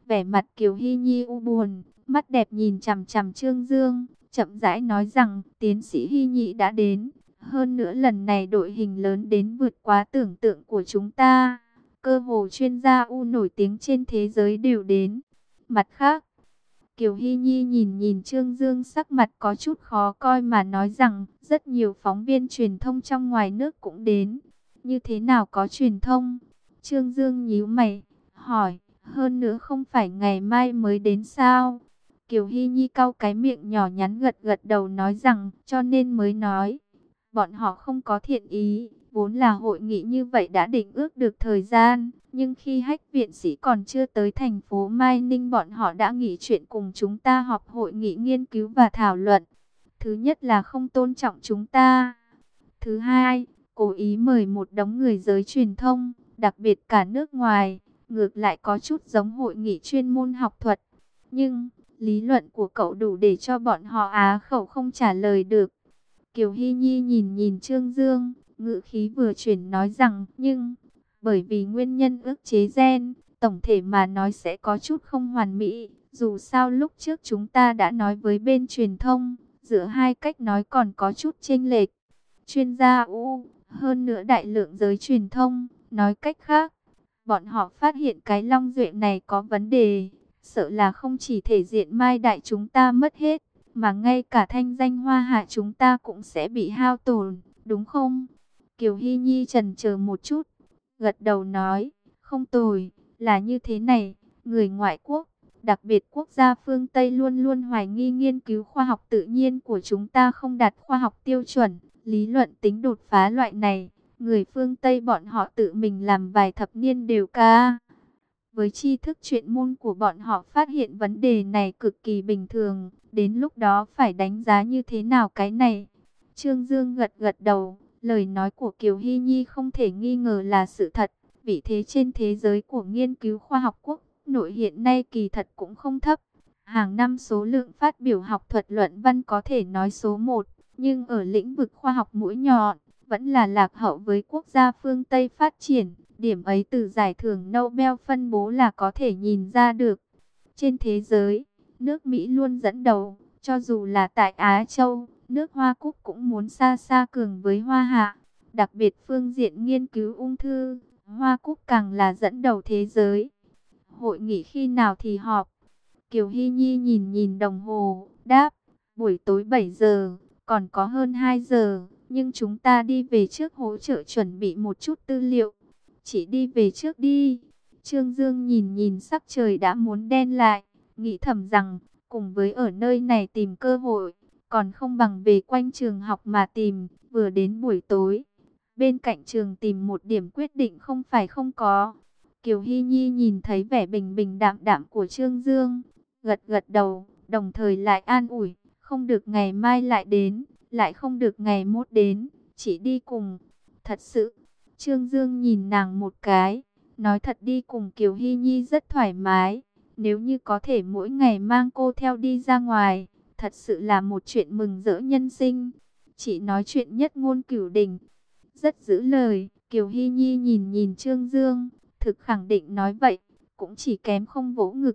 Vẻ mặt Kiều Hy Nhi u buồn, mắt đẹp nhìn chằm chằm Trương Dương, chậm rãi nói rằng tiến sĩ Hy Nhĩ đã đến. Hơn nữa lần này đội hình lớn đến vượt quá tưởng tượng của chúng ta. Cơ hồ chuyên gia U nổi tiếng trên thế giới đều đến. Mặt khác, Kiều Hy Nhi nhìn nhìn Trương Dương sắc mặt có chút khó coi mà nói rằng rất nhiều phóng viên truyền thông trong ngoài nước cũng đến. Như thế nào có truyền thông? Trương Dương nhíu mày, hỏi, hơn nữa không phải ngày mai mới đến sao? Kiều Hy Nhi cau cái miệng nhỏ nhắn gật gật đầu nói rằng cho nên mới nói. Bọn họ không có thiện ý, vốn là hội nghị như vậy đã định ước được thời gian. Nhưng khi Hách viện sĩ còn chưa tới thành phố Mai Ninh, bọn họ đã nghỉ chuyện cùng chúng ta họp hội nghị nghiên cứu và thảo luận. Thứ nhất là không tôn trọng chúng ta. Thứ hai, cố ý mời một đống người giới truyền thông, đặc biệt cả nước ngoài. Ngược lại có chút giống hội nghị chuyên môn học thuật. Nhưng, lý luận của cậu đủ để cho bọn họ á khẩu không trả lời được. Kiều Hy Nhi nhìn nhìn Trương Dương, ngữ khí vừa chuyển nói rằng, nhưng, bởi vì nguyên nhân ức chế gen, tổng thể mà nói sẽ có chút không hoàn mỹ. Dù sao lúc trước chúng ta đã nói với bên truyền thông, giữa hai cách nói còn có chút chênh lệch. Chuyên gia U, hơn nữa đại lượng giới truyền thông, nói cách khác, bọn họ phát hiện cái long duệ này có vấn đề, sợ là không chỉ thể diện Mai Đại chúng ta mất hết, mà ngay cả thanh danh Hoa Hạ chúng ta cũng sẽ bị hao tổn, đúng không? Kiều Hy Nhi chần chờ một chút, gật đầu nói, không tồi, là như thế này, người ngoại quốc, đặc biệt quốc gia phương Tây luôn luôn hoài nghi nghiên cứu khoa học tự nhiên của chúng ta không đạt khoa học tiêu chuẩn, lý luận tính đột phá loại này. Người phương Tây bọn họ tự mình làm vài thập niên đều ca. Với tri thức chuyên môn của bọn họ phát hiện vấn đề này cực kỳ bình thường. Đến lúc đó phải đánh giá như thế nào cái này? Trương Dương gật gật đầu. Lời nói của Kiều Hy Nhi không thể nghi ngờ là sự thật. Vị thế trên thế giới của nghiên cứu khoa học quốc nội hiện nay kỳ thật cũng không thấp. Hàng năm số lượng phát biểu học thuật luận văn có thể nói số 1. Nhưng ở lĩnh vực khoa học mũi nhọn, vẫn là lạc hậu với quốc gia phương Tây phát triển. Điểm ấy từ giải thưởng Nobel phân bố là có thể nhìn ra được. Trên thế giới, nước Mỹ luôn dẫn đầu, cho dù là tại Á Châu, nước Hoa Cúc cũng muốn xa xa cường với Hoa Hạ. Đặc biệt phương diện nghiên cứu ung thư, Hoa Cúc càng là dẫn đầu thế giới. Hội nghị khi nào thì họp? Kiều Hy Nhi nhìn nhìn đồng hồ, đáp, buổi tối 7 giờ, còn có hơn 2 giờ. Nhưng chúng ta đi về trước hỗ trợ chuẩn bị một chút tư liệu. Chỉ đi về trước đi. Trương Dương nhìn nhìn sắc trời đã muốn đen lại. Nghĩ thầm rằng, cùng với ở nơi này tìm cơ hội, còn không bằng về quanh trường học mà tìm. Vừa đến buổi tối, bên cạnh trường tìm một điểm quyết định không phải không có. Kiều Hy Nhi nhìn thấy vẻ bình bình đạm đạm của Trương Dương, gật gật đầu, đồng thời lại an ủi, không được ngày mai lại đến. Lại không được ngày mốt đến, chỉ đi cùng. Thật sự, Trương Dương nhìn nàng một cái, nói thật đi cùng Kiều Hy Nhi rất thoải mái. Nếu như có thể mỗi ngày mang cô theo đi ra ngoài, thật sự là một chuyện mừng rỡ nhân sinh. Chỉ nói chuyện nhất ngôn cửu đình. Rất giữ lời, Kiều Hy Nhi nhìn nhìn Trương Dương, thực khẳng định nói vậy, cũng chỉ kém không vỗ ngực.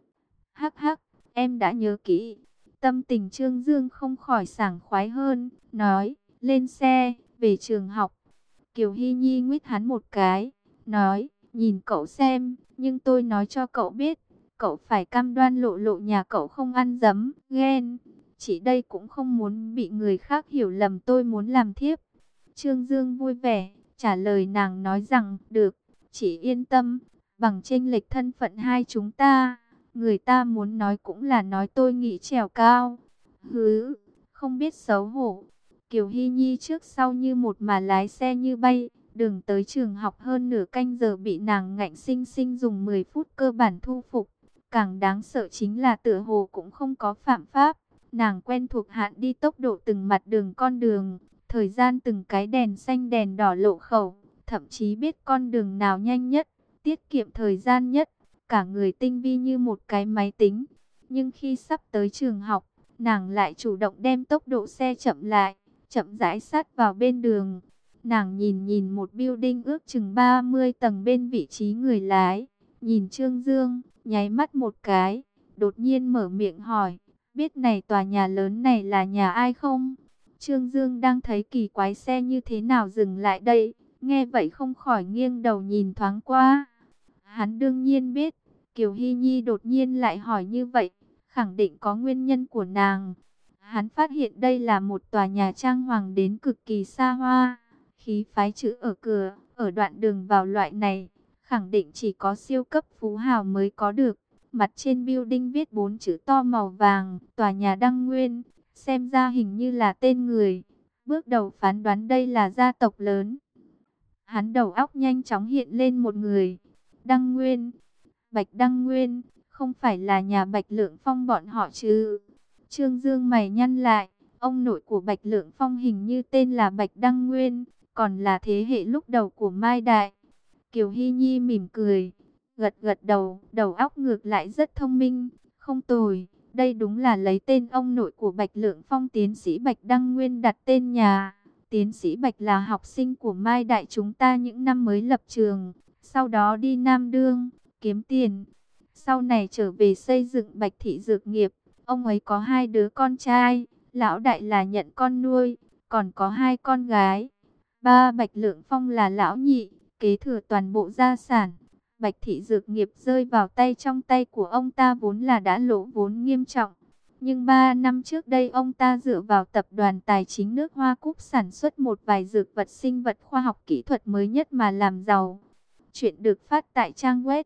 Hắc hắc, em đã nhớ kỹ. Tâm tình Trương Dương không khỏi sảng khoái hơn, nói, lên xe, về trường học. Kiều Hy Nhi nguyết hắn một cái, nói, nhìn cậu xem, nhưng tôi nói cho cậu biết, cậu phải cam đoan lộ lộ nhà cậu không ăn dấm, ghen. Chỉ đây cũng không muốn bị người khác hiểu lầm tôi muốn làm thiếp. Trương Dương vui vẻ, trả lời nàng nói rằng, được, chỉ yên tâm, bằng chênh lệch thân phận hai chúng ta. Người ta muốn nói cũng là nói tôi nghĩ trèo cao. Hứ, không biết xấu hổ. Kiều Hy Nhi trước sau như một mà lái xe như bay. Đường tới trường học hơn nửa canh giờ bị nàng ngạnh sinh sinh dùng 10 phút cơ bản thu phục. Càng đáng sợ chính là tựa hồ cũng không có phạm pháp. Nàng quen thuộc hạn đi tốc độ từng mặt đường con đường. Thời gian từng cái đèn xanh đèn đỏ lộ khẩu. Thậm chí biết con đường nào nhanh nhất, tiết kiệm thời gian nhất. Cả người tinh vi như một cái máy tính. Nhưng khi sắp tới trường học, nàng lại chủ động đem tốc độ xe chậm lại, chậm rãi sát vào bên đường. Nàng nhìn nhìn một building ước chừng 30 tầng bên vị trí người lái, nhìn Trương Dương, nháy mắt một cái, đột nhiên mở miệng hỏi, biết này tòa nhà lớn này là nhà ai không? Trương Dương đang thấy kỳ quái xe như thế nào dừng lại đây, nghe vậy không khỏi nghiêng đầu nhìn thoáng qua. Hắn đương nhiên biết, Kiều Hy Nhi đột nhiên lại hỏi như vậy, khẳng định có nguyên nhân của nàng. Hắn phát hiện đây là một tòa nhà trang hoàng đến cực kỳ xa hoa, khí phái chữ ở cửa, ở đoạn đường vào loại này, khẳng định chỉ có siêu cấp phú hào mới có được. Mặt trên building viết 4 chữ to màu vàng, tòa nhà Đăng Nguyên, xem ra hình như là tên người. Bước đầu phán đoán đây là gia tộc lớn. Hắn đầu óc nhanh chóng hiện lên một người. Đăng Nguyên, Bạch Đăng Nguyên, không phải là nhà Bạch Lượng Phong bọn họ chứ? Trương Dương mày nhăn lại, ông nội của Bạch Lượng Phong hình như tên là Bạch Đăng Nguyên, còn là thế hệ lúc đầu của Mai Đại. Kiều Hy Nhi mỉm cười, gật gật đầu, đầu óc ngược lại rất thông minh, không tồi. Đây đúng là lấy tên ông nội của Bạch Lượng Phong, tiến sĩ Bạch Đăng Nguyên đặt tên nhà. Tiến sĩ Bạch là học sinh của Mai Đại chúng ta những năm mới lập trường, sau đó đi Nam Đương, kiếm tiền. Sau này trở về xây dựng Bạch Thị Dược Nghiệp, ông ấy có 2 đứa con trai, lão đại là nhận con nuôi, còn có 2 con gái. Ba Bạch Lượng Phong là lão nhị, kế thừa toàn bộ gia sản. Bạch Thị Dược Nghiệp rơi vào trong tay của ông ta vốn là đã lỗ vốn nghiêm trọng. Nhưng 3 năm trước đây ông ta dựa vào tập đoàn tài chính nước Hoa Cúc sản xuất một vài dược vật sinh vật khoa học kỹ thuật mới nhất mà làm giàu. Chuyện được phát tại trang web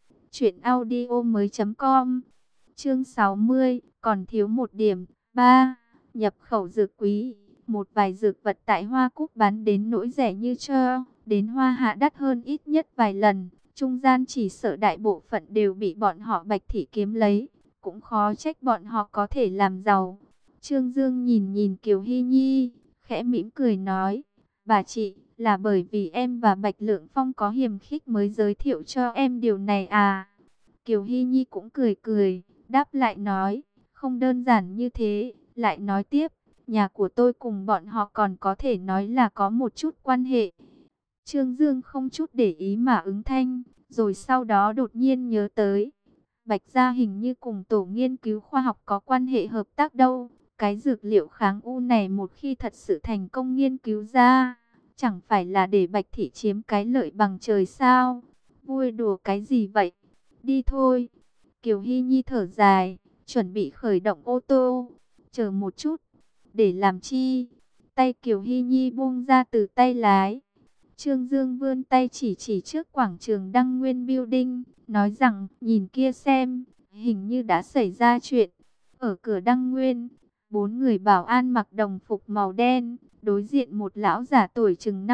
truyệnaudiomoi.com. Chương 60, còn thiếu một điểm. 3. Nhập khẩu dược quý. Một vài dược vật tại Hoa Cúc bán đến nỗi rẻ như trơ, đến Hoa Hạ đắt hơn ít nhất vài lần. Trung gian chỉ sợ đại bộ phận đều bị bọn họ Bạch Thị kiếm lấy, cũng khó trách bọn họ có thể làm giàu. Trương Dương nhìn nhìn Kiều Hy Nhi, khẽ mỉm cười nói, bà chị, là bởi vì em và Bạch Lượng Phong có hiềm khích mới giới thiệu cho em điều này à? Kiều Hy Nhi cũng cười cười, đáp lại nói, không đơn giản như thế, lại nói tiếp, nhà của tôi cùng bọn họ còn có thể nói là có một chút quan hệ. Trương Dương không chút để ý mà ứng thanh, rồi sau đó đột nhiên nhớ tới. Bạch gia hình như cùng tổ nghiên cứu khoa học có quan hệ hợp tác đâu. Cái dược liệu kháng u này một khi thật sự thành công nghiên cứu ra, chẳng phải là để Bạch Thị chiếm cái lợi bằng trời sao? Vui đùa cái gì vậy? Đi thôi. Kiều Hy Nhi thở dài, chuẩn bị khởi động ô tô. Chờ một chút. Để làm chi? Tay Kiều Hy Nhi buông ra từ tay lái. Trương Dương vươn tay chỉ trước quảng trường Đăng Nguyên Building, nói rằng, nhìn kia xem, hình như đã xảy ra chuyện. Ở cửa Đăng Nguyên, 4 người bảo an mặc đồng phục màu đen, đối diện một lão giả tuổi chừng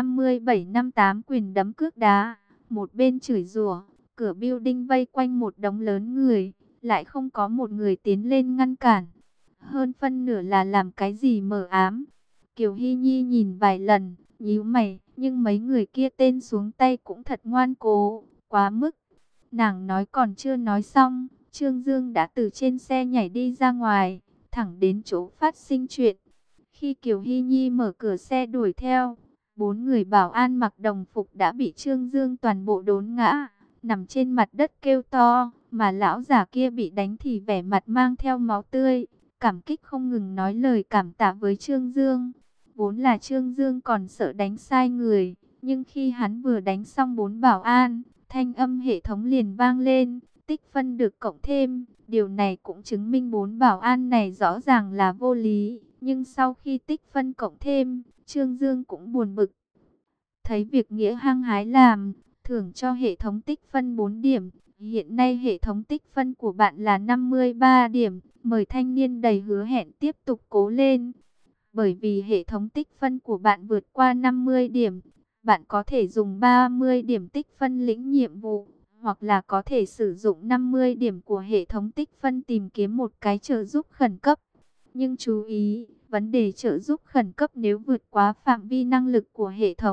57-58 quyền đấm cước đá, một bên chửi rủa. Cửa building vây quanh một đống lớn người, lại không có một người tiến lên ngăn cản. Hơn phân nửa là làm cái gì mờ ám. Kiều Hy Nhi nhìn vài lần, nhíu mày, nhưng mấy người kia tên xuống tay cũng thật ngoan cố, quá mức. Nàng nói còn chưa nói xong, Trương Dương đã từ trên xe nhảy đi ra ngoài, thẳng đến chỗ phát sinh chuyện. Khi Kiều Hy Nhi mở cửa xe đuổi theo, 4 người bảo an mặc đồng phục đã bị Trương Dương toàn bộ đốn ngã, nằm trên mặt đất kêu to, mà lão già kia bị đánh thì vẻ mặt mang theo máu tươi, cảm kích không ngừng nói lời cảm tạ với Trương Dương. Vốn là Trương Dương còn sợ đánh sai người, nhưng khi hắn vừa đánh xong 4 bảo an, thanh âm hệ thống liền vang lên, tích phân được cộng thêm. Điều này cũng chứng minh 4 bảo an này rõ ràng là vô lý, nhưng sau khi tích phân cộng thêm, Trương Dương cũng buồn bực. Thấy việc nghĩa hăng hái làm, thưởng cho hệ thống tích phân 4 điểm. Hiện nay hệ thống tích phân của bạn là 53 điểm, mời thanh niên đầy hứa hẹn tiếp tục cố lên. Bởi vì hệ thống tích phân của bạn vượt qua 50 điểm, bạn có thể dùng 30 điểm tích phân lĩnh nhiệm vụ, hoặc là có thể sử dụng 50 điểm của hệ thống tích phân tìm kiếm một cái trợ giúp khẩn cấp. Nhưng chú ý, vấn đề trợ giúp khẩn cấp nếu vượt quá phạm vi năng lực của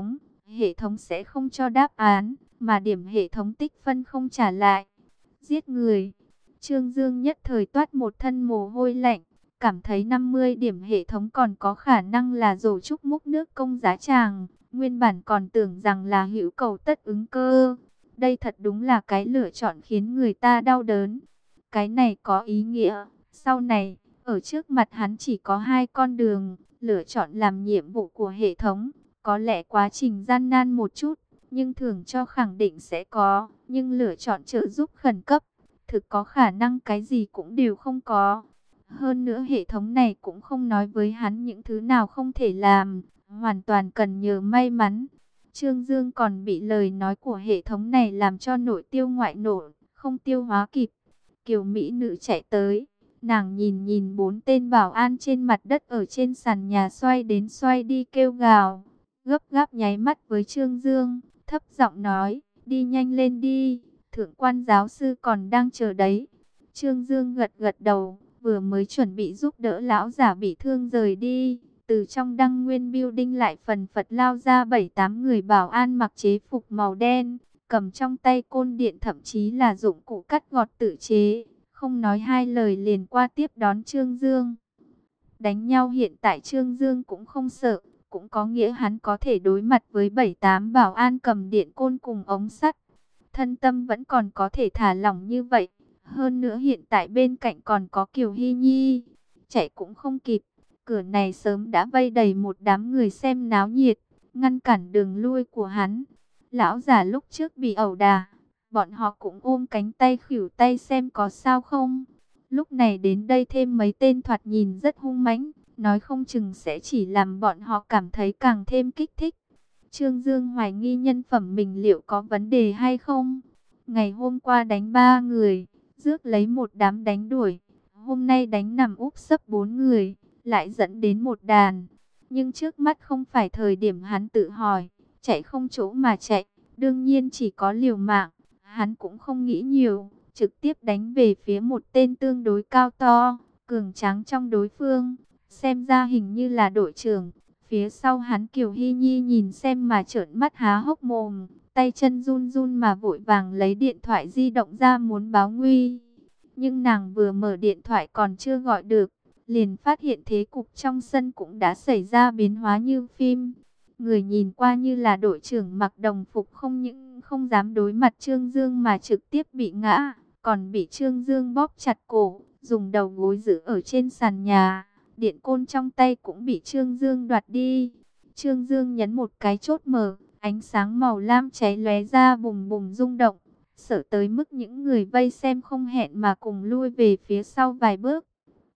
hệ thống sẽ không cho đáp án, mà điểm hệ thống tích phân không trả lại. Giết người. Trương Dương nhất thời toát một thân mồ hôi lạnh. Cảm thấy 50 điểm hệ thống còn có khả năng là rổ trúc múc nước công giá tràng. Nguyên bản còn tưởng rằng là hữu cầu tất ứng cơ. Đây thật đúng là cái lựa chọn khiến người ta đau đớn. Cái này có ý nghĩa, sau này, ở trước mặt hắn chỉ có hai con đường, lựa chọn làm nhiệm vụ của hệ thống. Có lẽ quá trình gian nan một chút, nhưng thưởng cho khẳng định sẽ có. Nhưng lựa chọn trợ giúp khẩn cấp, thực có khả năng cái gì cũng đều không có. Hơn nữa hệ thống này cũng không nói với hắn những thứ nào không thể làm, hoàn toàn cần nhờ may mắn. Trương Dương còn bị lời nói của hệ thống này làm cho nội tiêu ngoại nổ, không tiêu hóa kịp. Kiều Mỹ nữ chạy tới, nàng nhìn nhìn bốn tên bảo an trên mặt đất ở trên sàn nhà xoay đến xoay đi kêu gào. Gấp gáp nháy mắt với Trương Dương, thấp giọng nói, đi nhanh lên đi, thượng quan giáo sư còn đang chờ đấy. Trương Dương gật gật đầu, vừa mới chuẩn bị giúp đỡ lão giả bị thương rời đi. Từ trong Đăng Nguyên Building lại phần phật lao ra 7-8 người bảo an mặc chế phục màu đen, cầm trong tay côn điện thậm chí là dụng cụ cắt gọt tự chế, không nói hai lời liền qua tiếp đón Trương Dương. Đánh nhau hiện tại Trương Dương cũng không sợ, cũng có nghĩa hắn có thể đối mặt với 7-8 bảo an cầm điện côn cùng ống sắt. Thân tâm vẫn còn có thể thả lỏng như vậy. Hơn nữa hiện tại bên cạnh còn có Kiều Hy Nhi, chạy cũng không kịp. Cửa này sớm đã vây đầy một đám người xem náo nhiệt, ngăn cản đường lui của hắn. Lão già lúc trước bị ẩu đả, bọn họ cũng ôm cánh tay khuỷu tay xem có sao không. Lúc này đến đây thêm mấy tên thoạt nhìn rất hung mãnh, nói không chừng sẽ chỉ làm bọn họ cảm thấy càng thêm kích thích. Trương Dương hoài nghi nhân phẩm mình liệu có vấn đề hay không. Ngày hôm qua đánh 3 người, rước lấy một đám đánh đuổi. Hôm nay đánh nằm úp sấp 4 người, lại dẫn đến một đàn. Nhưng trước mắt không phải thời điểm hắn tự hỏi, chạy không chỗ mà chạy, đương nhiên chỉ có liều mạng. Hắn cũng không nghĩ nhiều, trực tiếp đánh về phía một tên tương đối cao to, cường tráng trong đối phương. Xem ra hình như là đội trưởng. Phía sau hắn Kiều Hy Nhi nhìn xem mà trợn mắt há hốc mồm, tay chân run run mà vội vàng lấy điện thoại di động ra muốn báo nguy. Nhưng nàng vừa mở điện thoại còn chưa gọi được, liền phát hiện thế cục trong sân cũng đã xảy ra biến hóa như phim. Người nhìn qua như là đội trưởng mặc đồng phục không những không dám đối mặt Trương Dương mà trực tiếp bị ngã, còn bị Trương Dương bóp chặt cổ, dùng đầu gối giữ ở trên sàn nhà. Điện côn trong tay cũng bị Trương Dương đoạt đi. Trương Dương nhấn một cái chốt mở, ánh sáng màu lam cháy lóe ra bùng bùng rung động, sợ tới mức những người vây xem không hẹn mà cùng lui về phía sau vài bước.